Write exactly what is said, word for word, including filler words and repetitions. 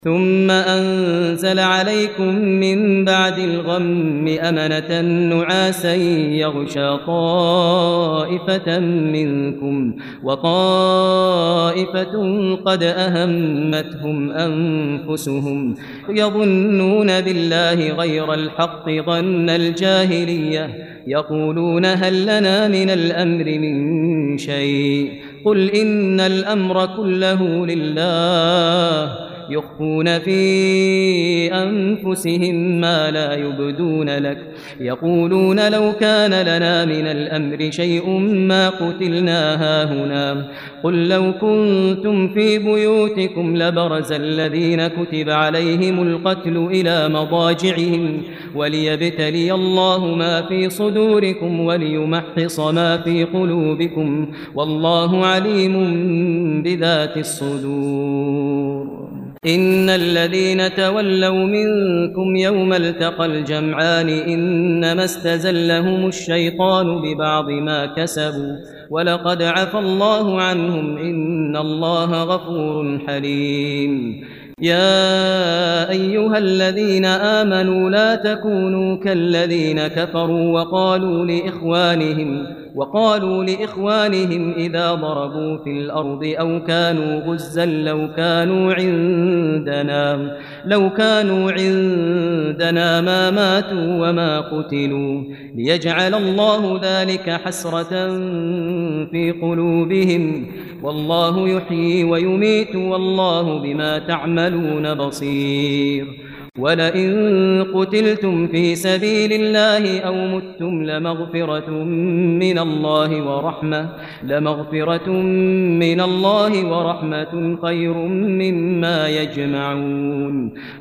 ثم أنزل عليكم من بعد الغم أمنة نعاسا يغشى طائفة منكم وطائفة قد أهمتهم أنفسهم يظنون بالله غير الحق ظن الجاهلية يقولون هل لنا من الأمر من شيء قل إن الأمر كله لله يخفون في أنفسهم ما لا يبدون لك يقولون لو كان لنا من الأمر شيء ما قتلنا هاهنا قل لو كنتم في بيوتكم لبرز الذين كتب عليهم القتل إلى مضاجعهم وليبتلي الله ما في صدوركم وليمحص ما في قلوبكم والله عليم بذات الصدور إن الذين تولوا منكم يوم التقى الجمعان إنما استزلهم الشيطان ببعض ما كسبوا ولقد عفى الله عنهم إن الله غفور حليم يا أيها الذين آمنوا لا تكونوا كالذين كفروا وقالوا لإخوانهم وقالوا لإخوانهم إذا ضربوا في الأرض أو كانوا غزا لو كانوا عندنا لو كانوا عندنا ما ماتوا وما قتلوا ليجعل الله ذلك حسرة في قلوبهم والله يحيي ويميت والله بما تعملون بصير ولئن قتلتم في سبيل الله أو متم لمغفرة من الله ورحمة لمغفرة من الله ورحمة خير مما يجمعون